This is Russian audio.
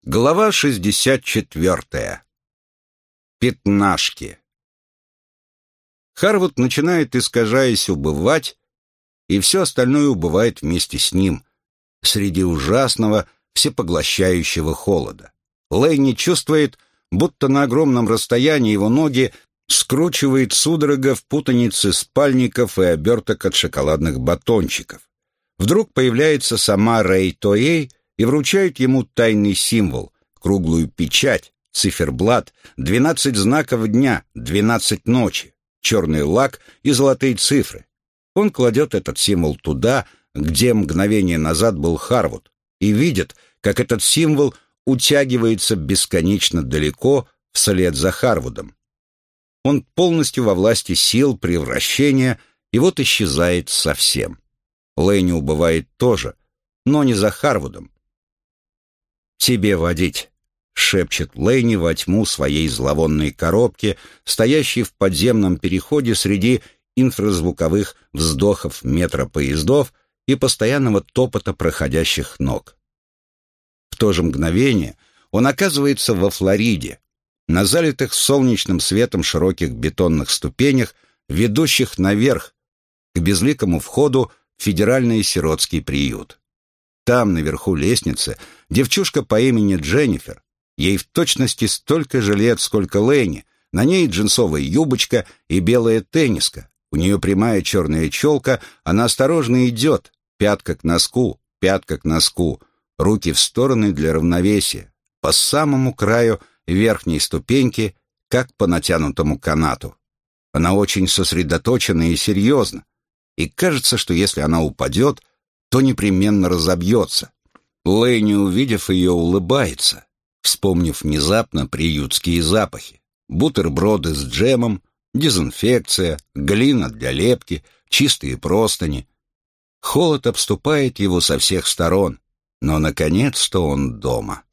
Глава 64. Пятнашки. Харвуд начинает, искажаясь, убывать, и все остальное убывает вместе с ним, среди ужасного, всепоглощающего холода. Лэйни чувствует, будто на огромном расстоянии его ноги скручивает судорога в путанице спальников и оберток от шоколадных батончиков. Вдруг появляется сама Рэй Тоэй и вручают ему тайный символ, круглую печать, циферблат, 12 знаков дня, 12 ночи, черный лак и золотые цифры. Он кладет этот символ туда, где мгновение назад был Харвуд, и видит, как этот символ утягивается бесконечно далеко вслед за Харвудом. Он полностью во власти сил превращения, и вот исчезает совсем. Лэйни убывает тоже, но не за Харвудом. «Тебе водить», — шепчет Лэйни во тьму своей зловонной коробки, стоящей в подземном переходе среди инфразвуковых вздохов метропоездов и постоянного топота проходящих ног. В то же мгновение он оказывается во Флориде, на залитых солнечным светом широких бетонных ступенях, ведущих наверх, к безликому входу в федеральный сиротский приют. Там, наверху лестницы, девчушка по имени Дженнифер. Ей в точности столько же лет, сколько Лэйни. На ней джинсовая юбочка и белая тенниска. У нее прямая черная челка, она осторожно идет, пятка к носку, руки в стороны для равновесия, по самому краю верхней ступеньки, как по натянутому канату. Она очень сосредоточена и серьезна, и кажется, что если она упадет, то непременно разобьется. Лэйни, увидев ее, улыбается, вспомнив внезапно приютские запахи. Бутерброды с джемом, дезинфекция, глина для лепки, чистые простыни. Холод обступает его со всех сторон, но, наконец-то, он дома.